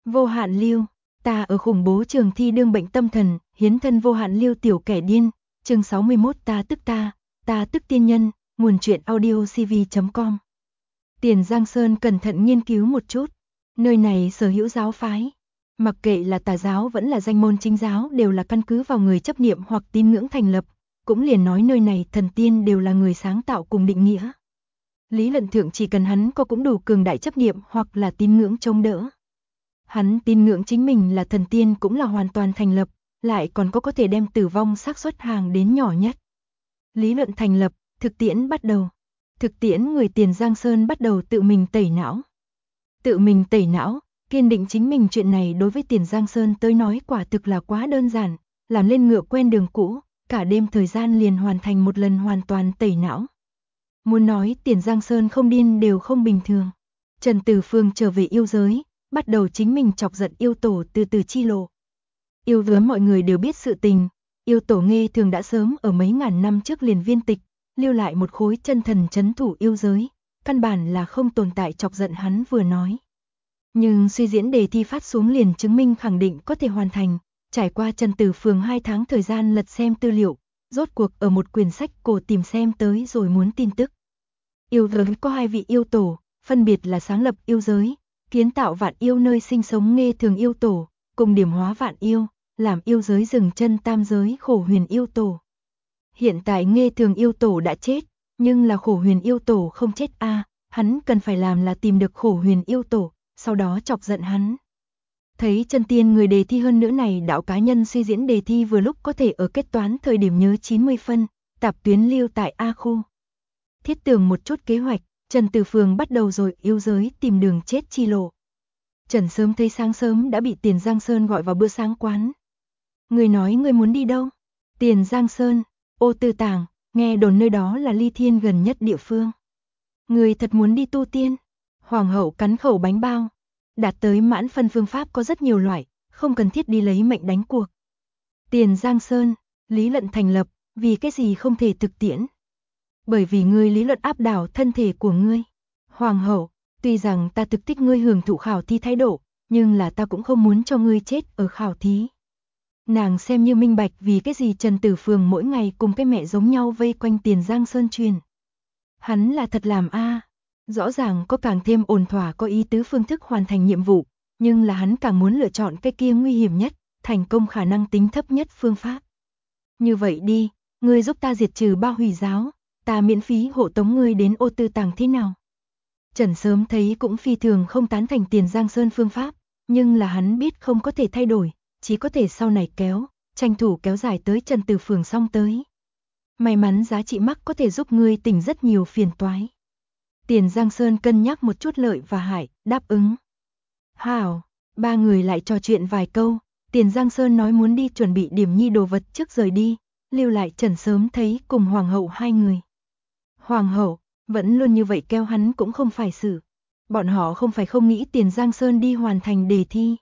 Vô hạn lưu, ta ở khủng bố trường thi đương bệnh tâm thần, hiến thân vô hạn lưu tiểu kẻ điên, chương 61 ta tức tiên nhân, nguồn truyện audio cv.com. Tiền Giang Sơn cẩn thận nghiên cứu một chút, nơi này sở hữu giáo phái, mặc kệ là tà giáo vẫn là danh môn chính giáo đều là căn cứ vào người chấp niệm hoặc tín ngưỡng thành lập, cũng liền nói nơi này thần tiên đều là người sáng tạo cùng định nghĩa. Lý luận thượng chỉ cần hắn có cũng đủ cường đại chấp niệm hoặc là tín ngưỡng chống đỡ. Hắn tin ngưỡng chính mình là thần tiên cũng là hoàn toàn thành lập, lại còn có thể đem tử vong xác suất hàng đến nhỏ nhất. Lý luận thành lập, thực tiễn bắt đầu. Thực tiễn người Tiền Giang Sơn bắt đầu tự mình tẩy não. Tự mình tẩy não, kiên định chính mình chuyện này đối với Tiền Giang Sơn tới nói quả thực là quá đơn giản, làm lên ngựa quen đường cũ, cả đêm thời gian liền hoàn thành một lần hoàn toàn tẩy não. Muốn nói Tiền Giang Sơn không điên đều không bình thường. Trần Tử Phương trở về yêu giới, bắt đầu chính mình chọc giận yêu tổ từ từ chi lộ. Yêu giới mọi người đều biết sự tình, yêu tổ Nghê Thường đã sớm ở mấy ngàn năm trước liền viên tịch, lưu lại một khối chân thần trấn thủ yêu giới, căn bản là không tồn tại chọc giận hắn vừa nói. Nhưng suy diễn đề thi phát xuống liền chứng minh khẳng định có thể hoàn thành, trải qua Trần Tử Phương 2 tháng thời gian lật xem tư liệu, rốt cuộc ở một quyển sách cổ tìm xem tới rồi muốn tin tức. Yêu giới có 2 vị yêu tổ, phân biệt là sáng lập yêu giới, kiến tạo vạn yêu nơi sinh sống Nghê Thường yêu tổ, cùng điểm hóa vạn yêu, làm yêu giới dừng chân tam giới Khổ Huyền yêu tổ. Hiện tại Nghê Thường yêu tổ đã chết, nhưng là Khổ Huyền yêu tổ không chết hắn cần phải làm là tìm được Khổ Huyền yêu tổ, sau đó chọc giận hắn. Thấy chân tiên người đề thi hơn nữa này đạo cá nhân suy diễn đề thi vừa lúc có thể ở kết toán thời điểm nhớ 90 phân, tạp tuyến lưu tại A khu. Thiết tưởng một chút kế hoạch, Trần Tử Phương bắt đầu rồi yêu giới tìm đường chết chi lộ. Trần sớm thấy sáng sớm đã bị Tiền Giang Sơn gọi vào bữa sáng quán. Người nói người muốn đi đâu? Tiền Giang Sơn, Ô Tư Tàng, nghe đồn nơi đó là ly thiên gần nhất địa phương. Người thật muốn đi tu tiên? Hoàng hậu cắn khẩu bánh bao. Đạt tới mãn phân phương pháp có rất nhiều loại, không cần thiết đi lấy mệnh đánh cuộc. Tiền Giang Sơn, lý luận thành lập, vì cái gì không thể thực tiễn? Bởi vì ngươi lý luận áp đảo thân thể của ngươi. Hoàng hậu, tuy rằng ta thực thích ngươi hưởng thụ khảo thí thái độ, nhưng là ta cũng không muốn cho ngươi chết ở khảo thí. Nàng xem như minh bạch vì cái gì Trần Tử Phương mỗi ngày cùng cái mẹ giống nhau vây quanh Tiền Giang Sơn truyền. Hắn là thật làm rõ ràng có càng thêm ổn thỏa có ý tứ phương thức hoàn thành nhiệm vụ, nhưng là hắn càng muốn lựa chọn cái kia nguy hiểm nhất, thành công khả năng tính thấp nhất phương pháp. Như vậy đi, ngươi giúp ta diệt trừ Ba Hủy giáo, ta miễn phí hộ tống ngươi đến Ô Tư Tàng thế nào? Trần sớm thấy cũng phi thường không tán thành Tiền Giang Sơn phương pháp, nhưng là hắn biết không có thể thay đổi, chỉ có thể sau này tranh thủ kéo dài tới Trần Tử Phương xong tới. May mắn giá trị mắc có thể giúp ngươi tỉnh rất nhiều phiền toái. Tiền Giang Sơn cân nhắc một chút lợi và hại, đáp ứng. Hảo, 3 người lại trò chuyện vài câu, Tiền Giang Sơn nói muốn đi chuẩn bị điểm nhi đồ vật trước rời đi, lưu lại Trần sớm thấy cùng Hoàng hậu 2 người. Hoàng hậu, vẫn luôn như vậy kêu hắn cũng không phải xử. Bọn họ không phải không nghĩ Tiền Giang Sơn đi hoàn thành đề thi,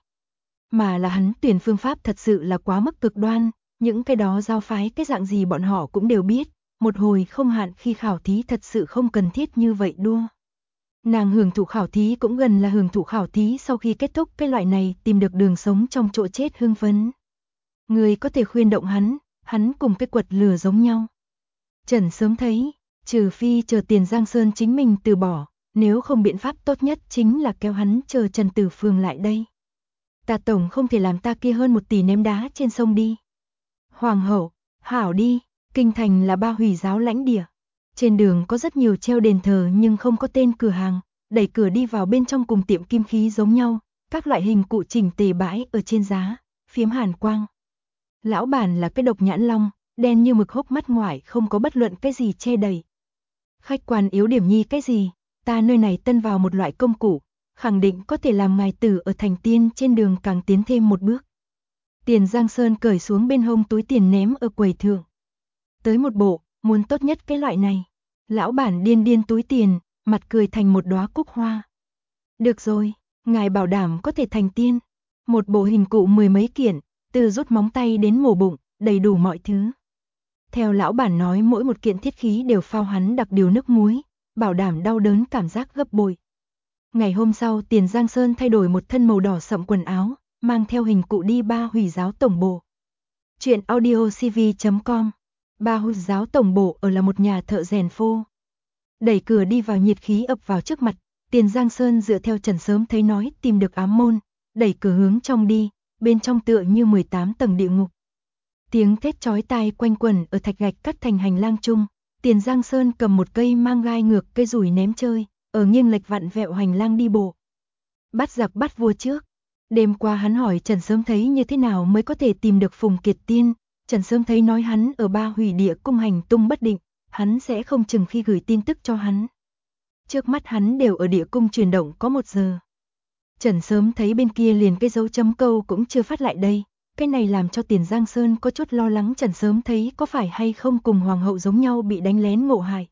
mà là hắn tuyển phương pháp thật sự là quá mức cực đoan, những cái đó giao phái cái dạng gì bọn họ cũng đều biết, một hồi không hạn khi khảo thí thật sự không cần thiết như vậy đua. Nàng hưởng thụ khảo thí cũng gần là hưởng thụ khảo thí sau khi kết thúc cái loại này tìm được đường sống trong chỗ chết hưng phấn. Người có thể khuyên động hắn cùng cái quật lửa giống nhau. Trần sớm thấy, trừ phi chờ Tiền Giang Sơn chính mình từ bỏ, nếu không biện pháp tốt nhất chính là kéo hắn chờ Trần Tử Phương lại đây. Ta tổng không thể làm ta kia hơn 1 tỷ ném đá trên sông đi. Hoàng hậu, hảo đi, kinh thành là Ba Hủy giáo lãnh địa. Trên đường có rất nhiều treo đền thờ nhưng không có tên cửa hàng, đẩy cửa đi vào bên trong cùng tiệm kim khí giống nhau, các loại hình cụ chỉnh tề bãi ở trên giá, phiếm hàn quang. Lão bản là cái độc nhãn long, đen như mực hốc mắt ngoài không có bất luận cái gì che đầy. Khách quan yếu điểm nhi cái gì, ta nơi này tân vào một loại công cụ, khẳng định có thể làm ngài tử ở thành tiên trên đường càng tiến thêm một bước. Tiền Giang Sơn cởi xuống bên hông túi tiền ném ở quầy thượng. Tới một bộ, muốn tốt nhất cái loại này. Lão bản điên điên túi tiền, mặt cười thành một đóa cúc hoa. Được rồi, ngài bảo đảm có thể thành tiên. Một bộ hình cụ 10 mấy kiện, từ rút móng tay đến mổ bụng, đầy đủ mọi thứ. Theo lão bản nói mỗi một kiện thiết khí đều phao hắn đặc điều nước muối, bảo đảm đau đớn cảm giác gấp bội. Ngày hôm sau Tiền Giang Sơn thay đổi một thân màu đỏ sậm quần áo, mang theo hình cụ đi Ba Hủy giáo tổng bộ. Chuyện audio cv.com. Ba Hủy giáo tổng bộ ở là một nhà thợ rèn phô. Đẩy cửa đi vào, nhiệt khí ập vào trước mặt, Tiền Giang Sơn dựa theo Trần Sớm thấy nói tìm được ám môn, đẩy cửa hướng trong đi, bên trong tựa như 18 tầng địa ngục. Tiếng thét chói tai quanh quẩn ở thạch gạch cắt thành hành lang chung, Tiền Giang Sơn cầm một cây mang gai ngược cây rủi ném chơi, ở nghiêng lệch vặn vẹo hành lang đi bộ. Bắt giặc bắt vua trước. Đêm qua hắn hỏi Trần Sớm thấy như thế nào mới có thể tìm được Phùng Kiệt Tiên, Trần Sớm thấy nói hắn ở Ba Hủy địa cung hành tung bất định, hắn sẽ không chừng khi gửi tin tức cho hắn. Trước mắt hắn đều ở địa cung chuyển động có 1 giờ. Trần Sớm thấy bên kia liền cái dấu chấm câu cũng chưa phát lại đây, cái này làm cho Tiền Giang Sơn có chút lo lắng Trần Sớm thấy có phải hay không cùng hoàng hậu giống nhau bị đánh lén ngộ hại.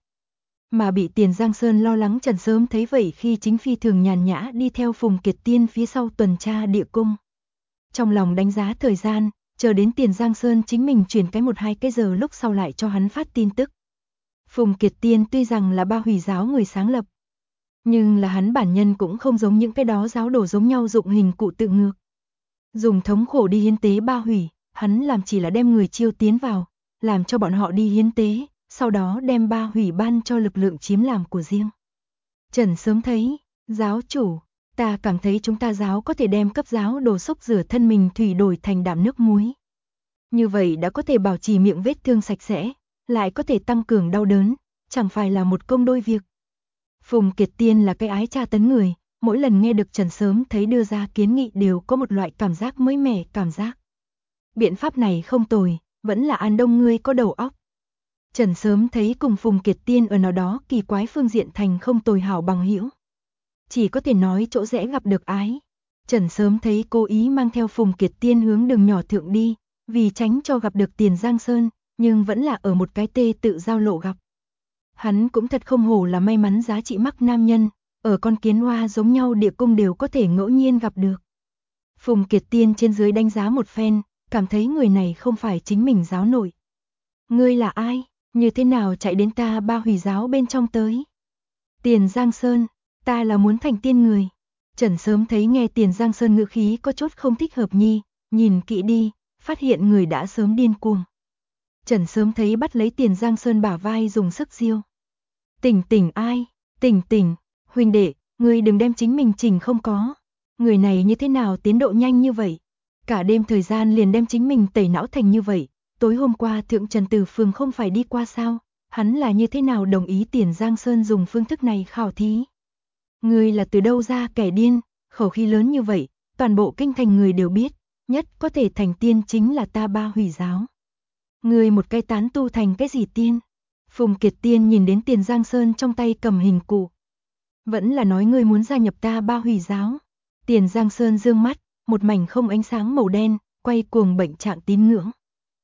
Mà bị Tiền Giang Sơn lo lắng Trần Sớm thấy vậy khi chính phi thường nhàn nhã đi theo Phùng Kiệt Tiên phía sau tuần tra địa cung. Trong lòng đánh giá thời gian, chờ đến Tiền Giang Sơn chính mình chuyển cái 1-2 cái giờ lúc sau lại cho hắn phát tin tức. Phùng Kiệt Tiên tuy rằng là Ba Hủy giáo người sáng lập, nhưng là hắn bản nhân cũng không giống những cái đó giáo đồ giống nhau dụng hình cụ tự ngược. Dùng thống khổ đi hiến tế Ba Hủy, hắn làm chỉ là đem người chiêu tiến vào, làm cho bọn họ đi hiến tế, sau đó đem Ba Hủy ban cho lực lượng chiếm làm của riêng. Trần Sớm thấy, giáo chủ, ta cảm thấy chúng ta giáo có thể đem cấp giáo đồ xúc rửa thân mình thủy đổi thành đạm nước muối. Như vậy đã có thể bảo trì miệng vết thương sạch sẽ, lại có thể tăng cường đau đớn, chẳng phải là một công đôi việc. Phùng Kiệt Tiên là cái ái tra tấn người, mỗi lần nghe được Trần Sớm thấy đưa ra kiến nghị đều có một loại cảm giác mới mẻ cảm giác. Biện pháp này không tồi, vẫn là An Đông ngươi có đầu óc. Trần Sớm thấy cùng Phùng Kiệt Tiên ở nào đó kỳ quái phương diện thành không tồi hảo bằng hữu. Chỉ có thể nói chỗ rẽ gặp được ái. Trần Sớm thấy cố ý mang theo Phùng Kiệt Tiên hướng đường nhỏ thượng đi, vì tránh cho gặp được Tiền Giang Sơn, nhưng vẫn là ở một cái tê tự giao lộ gặp. Hắn cũng thật không hổ là may mắn giá trị mắc nam nhân, ở con kiến hoa giống nhau địa cung đều có thể ngẫu nhiên gặp được. Phùng Kiệt Tiên trên dưới đánh giá một phen, cảm thấy người này không phải chính mình giáo nội. Ngươi là ai? Như thế nào chạy đến ta Ba Hủy giáo bên trong tới? Tiền Giang Sơn, ta là muốn thành tiên người. Trần Sớm thấy nghe Tiền Giang Sơn ngữ khí có chút không thích hợp nhi, nhìn kỹ đi, phát hiện người đã sớm điên cuồng. Trần Sớm thấy bắt lấy Tiền Giang Sơn bả vai dùng sức diêu. Tỉnh ai? Tỉnh, huynh đệ, ngươi đừng đem chính mình chỉnh không có. Người này như thế nào tiến độ nhanh như vậy? Cả đêm thời gian liền đem chính mình tẩy não thành như vậy. Tối hôm qua Thượng Trần Từ Phường không phải đi qua sao? Hắn là như thế nào đồng ý Tiền Giang Sơn dùng phương thức này khảo thí? Ngươi là từ đâu ra kẻ điên, khẩu khí lớn như vậy, toàn bộ kinh thành người đều biết, nhất có thể thành tiên chính là ta Ba Hủy giáo. Ngươi một cái tán tu thành cái gì tiên? Phùng Kiệt Tiên nhìn đến Tiền Giang Sơn trong tay cầm hình cụ. Vẫn là nói ngươi muốn gia nhập ta Ba Hủy giáo. Tiền Giang Sơn dương mắt, một mảnh không ánh sáng màu đen, quay cuồng bệnh trạng tín ngưỡng.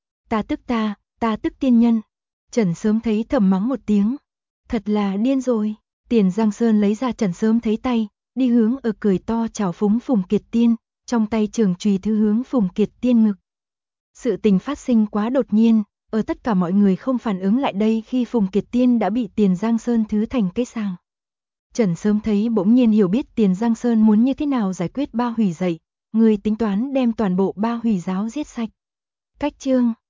Ta tức tiên nhân. Trần Sớm thấy thầm mắng một tiếng. Thật là điên rồi. Tiền Giang Sơn lấy ra Trần Sớm thấy tay, đi hướng ở cười to chào phúng Phùng Kiệt Tiên, trong tay trường chùy thứ hướng Phùng Kiệt Tiên ngực. Sự tình phát sinh quá đột nhiên, ở tất cả mọi người không phản ứng lại đây khi Phùng Kiệt Tiên đã bị Tiền Giang Sơn thứ thành cái sàng. Trần Sớm thấy bỗng nhiên hiểu biết Tiền Giang Sơn muốn như thế nào giải quyết Ba Hủy dậy, người tính toán đem toàn bộ Ba Hủy giáo giết sạch. Cách chương